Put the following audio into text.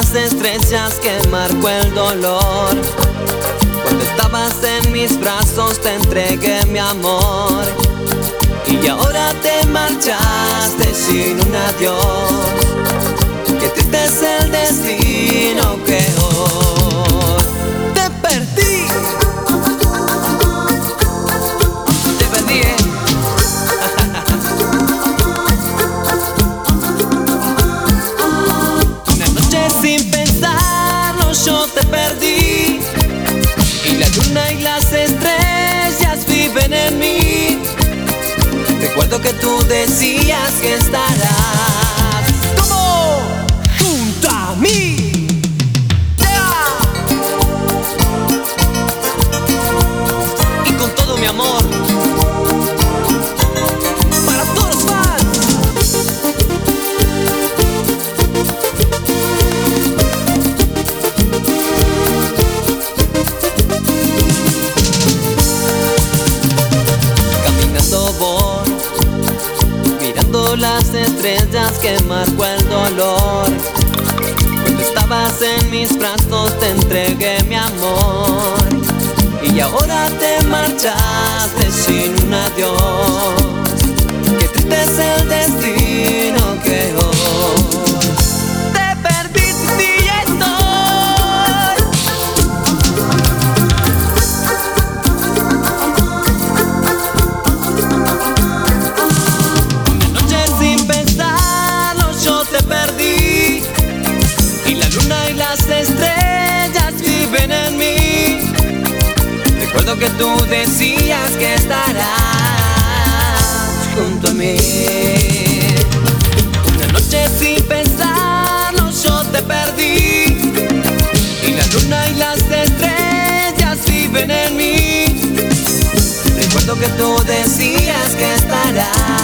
las estrellas que marcó el dolor. Cuando estabas en mis brazos te entregué mi amor, y ahora te marchaste sin un adiós. Qué triste es el destino que hoy te perdí. Te perdí, Una noche sin pensarlo yo te perdí, y la luna y las estrellas viven en mí. Recuerdo que tú decías que estarás como junto a mí. ¡Yeah! Y con todo mi amor para todos los fans. Caminando voy, mirando las estrellas que marcó el dolor. Cuando estabas en mis brazos te entregué mi amor, y ahora te marchaste sin un adiós. Qué triste es el destino que hoy te perdí y estoy. Una noche sin pensarlo yo te perdí, y la luna y las estrellas viven en mí. Recuerdo que tú decías que estarás junto a mí. Una noche sin pensarlo yo te perdí, y la luna y las estrellas viven en mí. Recuerdo que tú decías que estarás